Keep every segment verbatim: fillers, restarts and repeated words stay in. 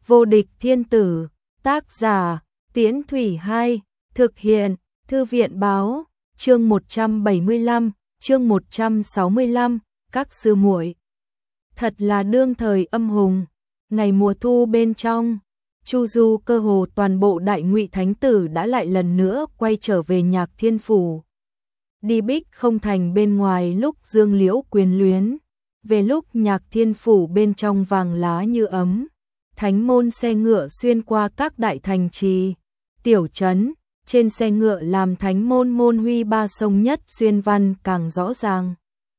Vô địch thiên tử, tác giả, Tiễn Thủy hai, thực hiện, Thư viện báo, chương một trăm bảy mươi lăm, chương một trăm sáu mươi lăm, các sư muội. Thật là đương thời âm hùng, ngày mùa thu bên trong, chu du cơ hồ toàn bộ Đại Ngụy thánh tử đã lại lần nữa quay trở về Nhạc Thiên phủ. Đi Bích Không thành bên ngoài lúc dương liễu quyến luyến, về lúc Nhạc Thiên phủ bên trong vàng lá như ấm. Thánh môn xe ngựa xuyên qua các đại thành trì, tiểu trấn, trên xe ngựa làm thánh môn môn huy ba sông nhất xuyên văn càng rõ ràng.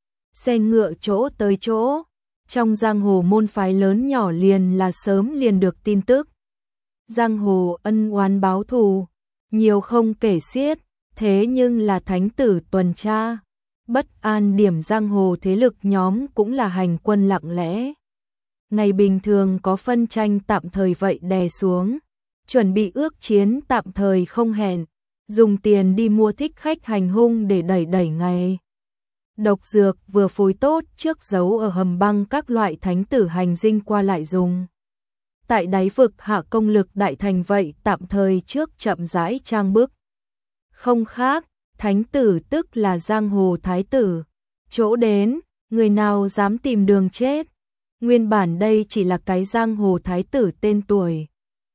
Xe ngựa chỗ tới chỗ, trong giang hồ môn phái lớn nhỏ liền là sớm liền được tin tức. Giang hồ ân oán báo thù, nhiều không kể xiết, thế nhưng là thánh tử tuần tra, bất an điểm giang hồ thế lực nhóm cũng là hành quân lặng lẽ. Ngày bình thường có phân tranh tạm thời vậy đè xuống, chuẩn bị ước chiến tạm thời không hẹn, dùng tiền đi mua thích khách hành hung để đẩy đẩy ngày. Độc dược vừa phối tốt trước giấu ở hầm băng các loại thánh tử hành dinh qua lại dùng. Tại đáy vực hạ công lực đại thành vậy tạm thời trước chậm rãi trang bức. Không khác, thánh tử tức là giang hồ thái tử, chỗ đến, người nào dám tìm đường chết. Nguyên bản đây chỉ là cái giang hồ thái tử tên tuổi.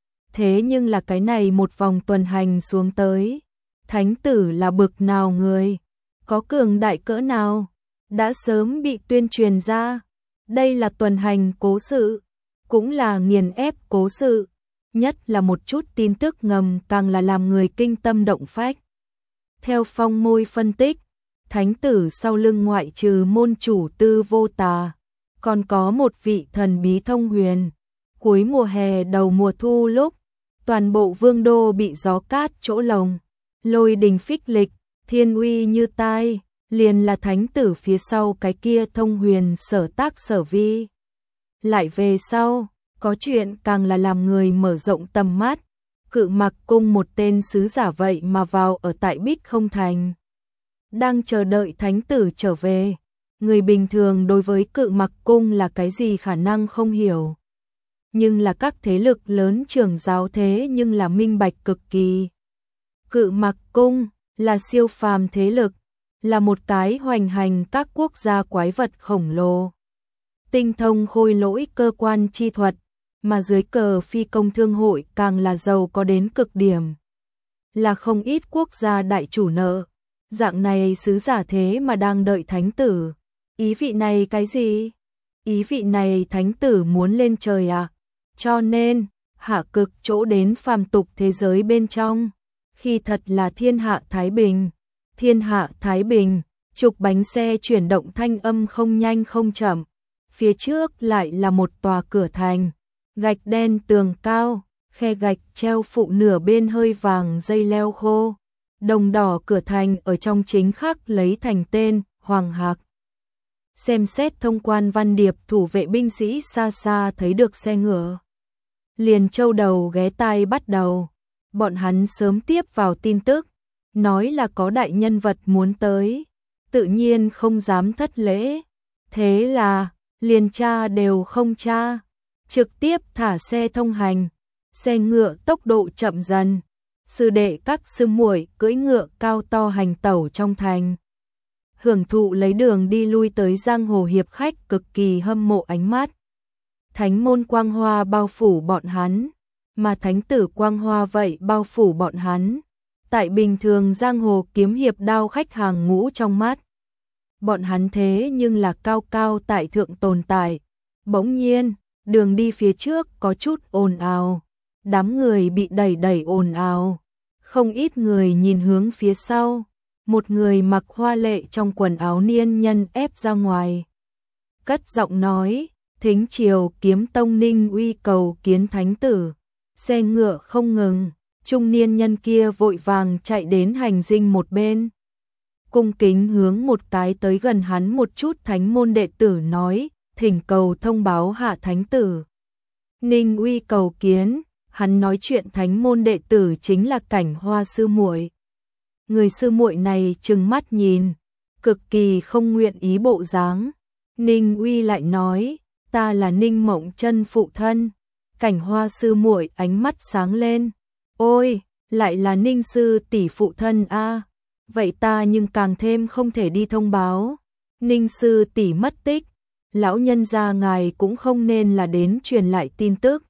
Thế nhưng là cái này một vòng tuần hành xuống tới. Thánh tử là bực nào người? Có cường đại cỡ nào? Đã sớm bị tuyên truyền ra. Đây là tuần hành cố sự. Cũng là nghiền ép cố sự. Nhất là một chút tin tức ngầm càng là làm người kinh tâm động phách. Theo Phong Môi phân tích, thánh tử sau lưng ngoại trừ môn chủ Tư Vô Tà, còn có một vị thần bí thông huyền. Cuối mùa hè đầu mùa thu lúc, toàn bộ vương đô bị gió cát chỗ lồng, lôi đình phích lịch, thiên uy như tai, liền là thánh tử phía sau cái kia thông huyền sở tác sở vi. Lại về sau, có chuyện càng là làm người mở rộng tầm mắt, Cự Mặc cung một tên sứ giả vậy mà vào ở tại Bích Không thành. Đang chờ đợi thánh tử trở về. Người bình thường đối với Cự Mặc cung là cái gì khả năng không hiểu. Nhưng là các thế lực lớn trưởng giáo thế nhưng là minh bạch cực kỳ. Cự Mặc cung là siêu phàm thế lực, là một cái hoành hành các quốc gia quái vật khổng lồ. Tinh thông khôi lỗi cơ quan chi thuật, mà dưới cờ phi công thương hội càng là giàu có đến cực điểm. Là không ít quốc gia đại chủ nợ, dạng này sứ giả thế mà đang đợi thánh tử. Ý vị này cái gì? Ý vị này thánh tử muốn lên trời à? Cho nên, hạ cực chỗ đến phàm tục thế giới bên trong, khi thật là thiên hạ thái bình. Thiên hạ thái bình, trục bánh xe chuyển động thanh âm không nhanh không chậm. Phía trước lại là một tòa cửa thành, gạch đen tường cao, khe gạch treo phụ nửa bên hơi vàng dây leo khô. Đồng đỏ cửa thành ở trong chính khắc lấy thành tên, Hoàng Hạc. Xem xét thông quan văn điệp thủ vệ binh sĩ xa xa thấy được xe ngựa. Liền châu đầu ghé tai bắt đầu. Bọn hắn sớm tiếp vào tin tức, nói là có đại nhân vật muốn tới. Tự nhiên không dám thất lễ. Thế là, liền tra đều không tra. Trực tiếp thả xe thông hành. Xe ngựa tốc độ chậm dần. Sư đệ các sư muội cưỡi ngựa cao to hành tẩu trong thành. Hưởng thụ lấy đường đi lui tới giang hồ hiệp khách cực kỳ hâm mộ ánh mắt. Thánh môn quang hoa bao phủ bọn hắn, mà thánh tử quang hoa vậy bao phủ bọn hắn. Tại bình thường giang hồ kiếm hiệp đao khách hàng ngũ trong mắt. Bọn hắn thế nhưng là cao cao tại thượng tồn tại. Bỗng nhiên, đường đi phía trước có chút ồn ào. Đám người bị đẩy đẩy ồn ào. Không ít người nhìn hướng phía sau. Một người mặc hoa lệ trong quần áo niên nhân ép ra ngoài. Cất giọng nói, thính triều kiếm tông Ninh Uy cầu kiến thánh tử. Xe ngựa không ngừng, trung niên nhân kia vội vàng chạy đến hành dinh một bên. Cung kính hướng một cái tới gần hắn một chút thánh môn đệ tử nói, thỉnh cầu thông báo hạ thánh tử. Ninh Uy cầu kiến, hắn nói chuyện thánh môn đệ tử chính là Cảnh Hoa sư muội. Người sư muội này trừng mắt nhìn, cực kỳ không nguyện ý bộ dáng. Ninh Uy lại nói, ta là Ninh Mộng Chân phụ thân, Cảnh Hoa sư muội ánh mắt sáng lên. Ôi, lại là Ninh sư tỷ phụ thân a. Vậy ta nhưng càng thêm không thể đi thông báo. Ninh sư tỷ mất tích, lão nhân gia ngài cũng không nên là đến truyền lại tin tức.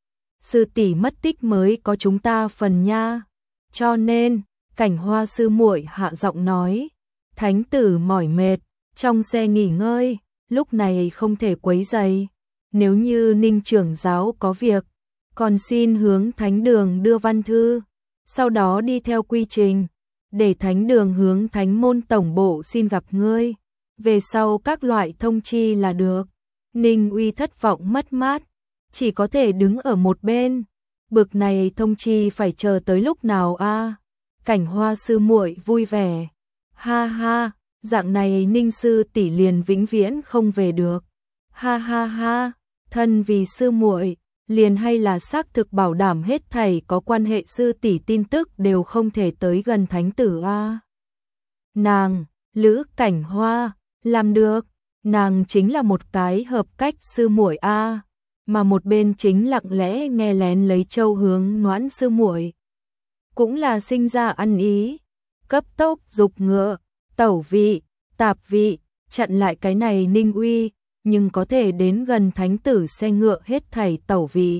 Sư tỷ mất tích mới có chúng ta phần nha. Cho nên, Cảnh Hoa sư muội hạ giọng nói, thánh tử mỏi mệt, trong xe nghỉ ngơi, lúc này không thể quấy rầy. Nếu như Ninh trưởng giáo có việc, còn xin hướng thánh đường đưa văn thư, sau đó đi theo quy trình, để thánh đường hướng thánh môn tổng bộ xin gặp ngươi. Về sau các loại thông chi là được. Ninh Uy thất vọng mất mát, chỉ có thể đứng ở một bên. Bực này thông chi phải chờ tới lúc nào a? Cảnh Hoa sư muội vui vẻ. Ha ha, dạng này Ninh sư tỷ liền vĩnh viễn không về được. Ha ha ha, thân vì sư muội, liền hay là xác thực bảo đảm hết thảy có quan hệ sư tỷ tin tức đều không thể tới gần thánh tử a. Nàng, Lữ Cảnh Hoa, làm được, nàng chính là một cái hợp cách sư muội a, mà một bên chính lặng lẽ nghe lén lấy châu hướng Noãn sư muội, cũng là sinh ra ăn ý, cấp tốc dục ngựa, tẩu vị, tạp vị, chặn lại cái này Ninh Uy, nhưng có thể đến gần thánh tử xe ngựa hết thảy tẩu vị,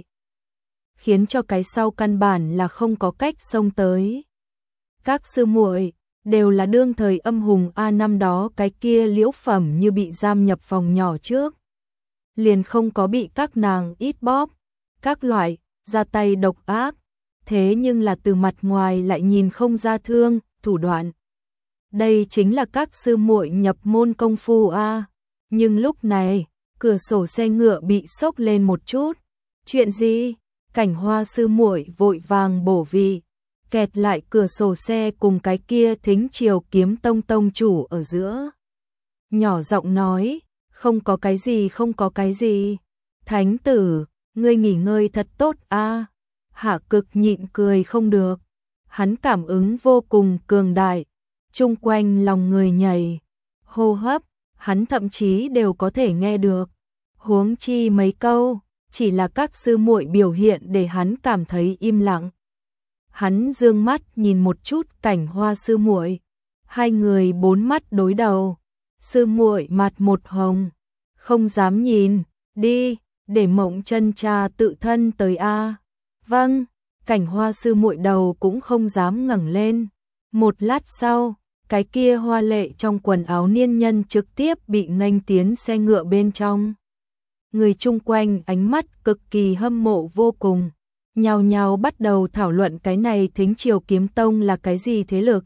khiến cho cái sau căn bản là không có cách xông tới. Các sư muội đều là đương thời âm hùng a, năm đó cái kia Liễu Phẩm như bị giam nhập phòng nhỏ trước, liền không có bị các nàng ít bóp, các loại ra tay độc ác, thế nhưng là từ mặt ngoài lại nhìn không ra thương, thủ đoạn. Đây chính là các sư muội nhập môn công phu a. Nhưng lúc này, cửa sổ xe ngựa bị xốc lên một chút. Chuyện gì? Cảnh Hoa sư muội vội vàng bổ vị, kẹt lại cửa sổ xe cùng cái kia Thính Triều Kiếm Tông tông chủ ở giữa. Nhỏ giọng nói, không có cái gì, không có cái gì. Thánh tử, ngươi nghỉ ngơi thật tốt a. Hạ Cực nhịn cười không được. Hắn cảm ứng vô cùng cường đại, chung quanh lòng người nhảy, hô hấp, hắn thậm chí đều có thể nghe được. Huống chi mấy câu, chỉ là các sư muội biểu hiện để hắn cảm thấy im lặng. Hắn dương mắt nhìn một chút Cảnh Hoa sư muội, hai người bốn mắt đối đầu. Sư muội mặt một hồng, không dám nhìn, đi, để Mộng Chân cha tự thân tới a. Vâng, Cảnh Hoa sư muội đầu cũng không dám ngẩng lên. Một lát sau, cái kia hoa lệ trong quần áo niên nhân trực tiếp bị nghênh tiến xe ngựa bên trong. Người chung quanh ánh mắt cực kỳ hâm mộ vô cùng, nhao nhao bắt đầu thảo luận cái này Thính Triều Kiếm Tông là cái gì thế lực.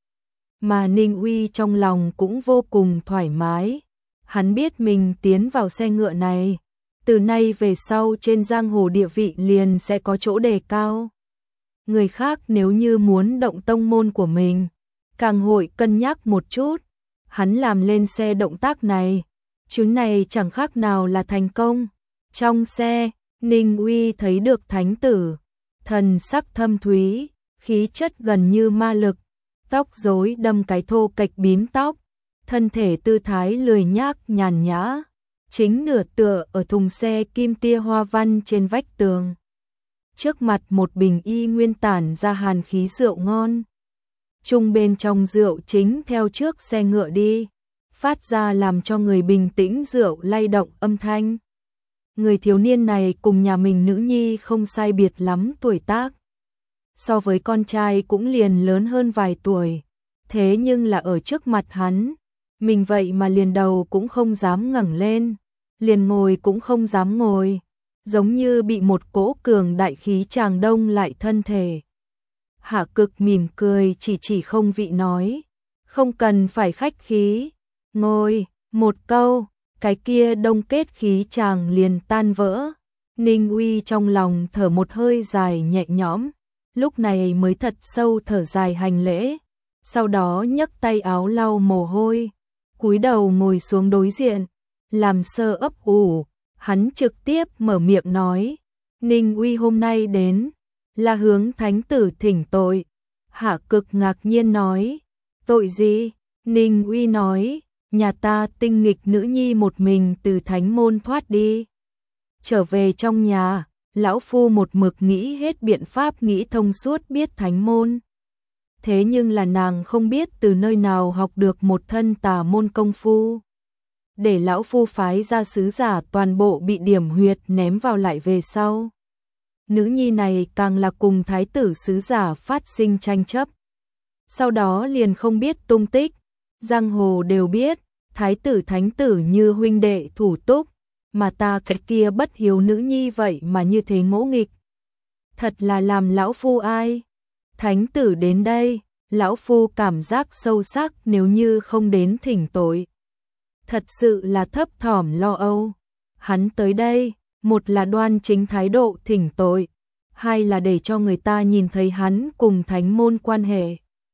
Mà Ninh Uy trong lòng cũng vô cùng thoải mái, hắn biết mình tiến vào xe ngựa này, từ nay về sau trên giang hồ địa vị liền sẽ có chỗ đề cao. Người khác nếu như muốn động tông môn của mình, càng hội cân nhắc một chút. Hắn làm lên xe động tác này, chuyến này chẳng khác nào là thành công. Trong xe, Ninh Uy thấy được thánh tử, thần sắc thâm thúy, khí chất gần như ma lực, tóc rối đâm cái thô kệch bím tóc, thân thể tư thái lười nhác nhàn nhã, chính nửa tựa ở thùng xe kim tia hoa văn trên vách tường. Trước mặt một bình y nguyên tản ra hàn khí rượu ngon. Trung bên trong rượu chính theo trước xe ngựa đi, phát ra làm cho người bình tĩnh rượu lay động âm thanh. Người thiếu niên này cùng nhà mình nữ nhi không sai biệt lắm tuổi tác. So với con trai cũng liền lớn hơn vài tuổi, thế nhưng là ở trước mặt hắn, mình vậy mà liền đầu cũng không dám ngẩng lên, liền ngồi cũng không dám ngồi, giống như bị một cỗ cường đại khí tràng đông lại thân thể. Hạ Cực mỉm cười chỉ chỉ không vị nói, không cần phải khách khí, ngồi, một câu, cái kia đông kết khí chàng liền tan vỡ. Ninh Uy trong lòng thở một hơi dài nhẹ nhõm, lúc này mới thật sâu thở dài hành lễ, sau đó nhấc tay áo lau mồ hôi, cúi đầu ngồi xuống đối diện, làm sơ ấp ủ, hắn trực tiếp mở miệng nói, Ninh Uy hôm nay đến, là hướng thánh tử thỉnh tội. Hạ Cực ngạc nhiên nói, tội gì? Ninh Uy nói, nhà ta tinh nghịch nữ nhi một mình từ thánh môn thoát đi, trở về trong nhà, lão phu một mực nghĩ hết biện pháp nghĩ thông suốt biết thánh môn. Thế nhưng là nàng không biết từ nơi nào học được một thân tà môn công phu. Để lão phu phái ra sứ giả toàn bộ bị điểm huyệt ném vào lại về sau. Nữ nhi này càng là cùng thái tử sứ giả phát sinh tranh chấp. Sau đó liền không biết tung tích, giang hồ đều biết, thái tử thánh tử như huynh đệ thủ túc, mà ta cái kia bất hiếu nữ nhi vậy mà như thế ngỗ nghịch. Thật là làm lão phu ai. Thánh tử đến đây, lão phu cảm giác sâu sắc nếu như không đến thỉnh tội. Thật sự là thấp thỏm lo âu. Hắn tới đây, một là đoan chính thái độ thỉnh tội, hai là để cho người ta nhìn thấy hắn cùng thánh môn quan hệ.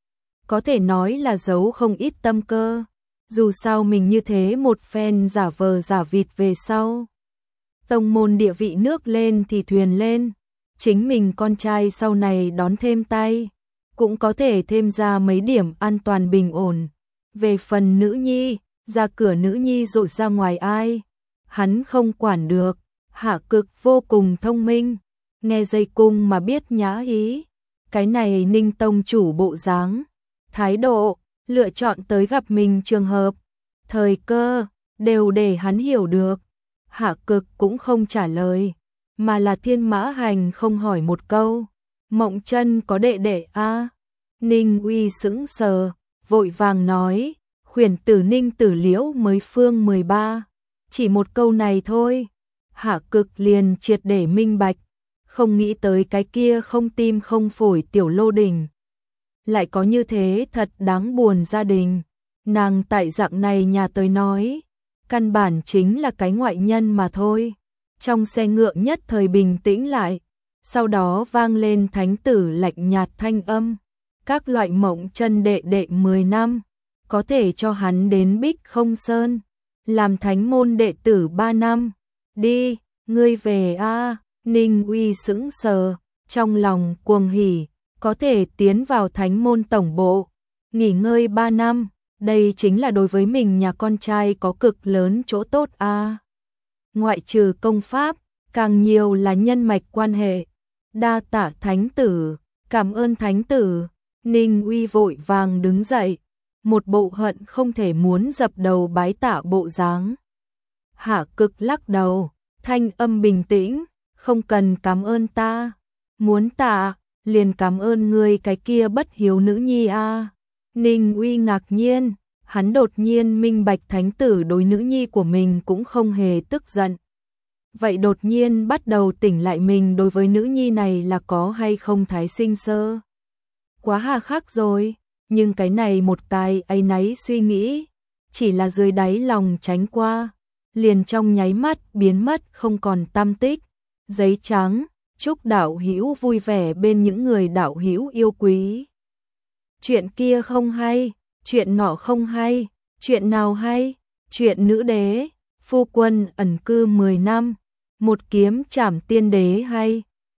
Có thể nói là giấu không ít tâm cơ. Dù sao mình như thế một phen giả vờ giả vịt về sau. Tông môn địa vị nước lên thì thuyền lên. Chính mình con trai sau này đón thêm tay. Cũng có thể thêm ra mấy điểm an toàn bình ổn. Về phần nữ nhi, ra cửa nữ nhi rội ra ngoài ai. Hắn không quản được. Hạ Cực vô cùng thông minh. Nghe dây cung mà biết nhã ý. Cái này Ninh tông chủ bộ dáng, thái độ, lựa chọn tới gặp mình trường hợp, thời cơ, đều để hắn hiểu được. Hạ Cực cũng không trả lời, mà là Thiên Mã Hành không hỏi một câu. Mộng Chân có đệ đệ a? À? Ninh Uy sững sờ, vội vàng nói, khuyển tử Ninh Tử Liễu mới phương mười ba. Chỉ một câu này thôi, Hạ Cực liền triệt để minh bạch, không nghĩ tới cái kia không tim không phổi tiểu Lô Đình lại có như thế thật đáng buồn gia đình. Nàng tại dạng này nhà tới nói, căn bản chính là cái ngoại nhân mà thôi. Trong xe ngựa nhất thời bình tĩnh lại, sau đó vang lên thánh tử lạnh nhạt thanh âm. Các loại Mộng Chân đệ đệ mười năm, có thể cho hắn đến Bích Không Sơn, làm thánh môn đệ tử ba năm. Đi, ngươi về a. Ninh Uy sững sờ, trong lòng cuồng hỉ. Có thể tiến vào thánh môn tổng bộ, nghỉ ngơi ba năm, đây chính là đối với mình nhà con trai có cực lớn chỗ tốt a. À. Ngoại trừ công pháp, càng nhiều là nhân mạch quan hệ. Đa tạ thánh tử, cảm ơn thánh tử. Ninh Uy vội vàng đứng dậy, một bộ hận không thể muốn dập đầu bái tạ bộ dáng. Hạ Cực lắc đầu, thanh âm bình tĩnh, không cần cảm ơn ta, muốn tạ liền cảm ơn ngươi cái kia bất hiếu nữ nhi a. À. Ninh Uy ngạc nhiên, hắn đột nhiên minh bạch thánh tử đối nữ nhi của mình cũng không hề tức giận. Vậy đột nhiên bắt đầu tỉnh lại mình đối với nữ nhi này là có hay không thái sinh sơ. Quá hà khắc rồi, nhưng cái này một cái áy náy suy nghĩ, chỉ là dưới đáy lòng tránh qua, liền trong nháy mắt biến mất không còn tăm tích. Giấy trắng. Chúc đạo hữu vui vẻ bên những người đạo hữu yêu quý. Chuyện kia không hay, chuyện nọ không hay, chuyện nào hay? Chuyện nữ đế, phu quân ẩn cư mười năm, một kiếm trảm tiên đế hay.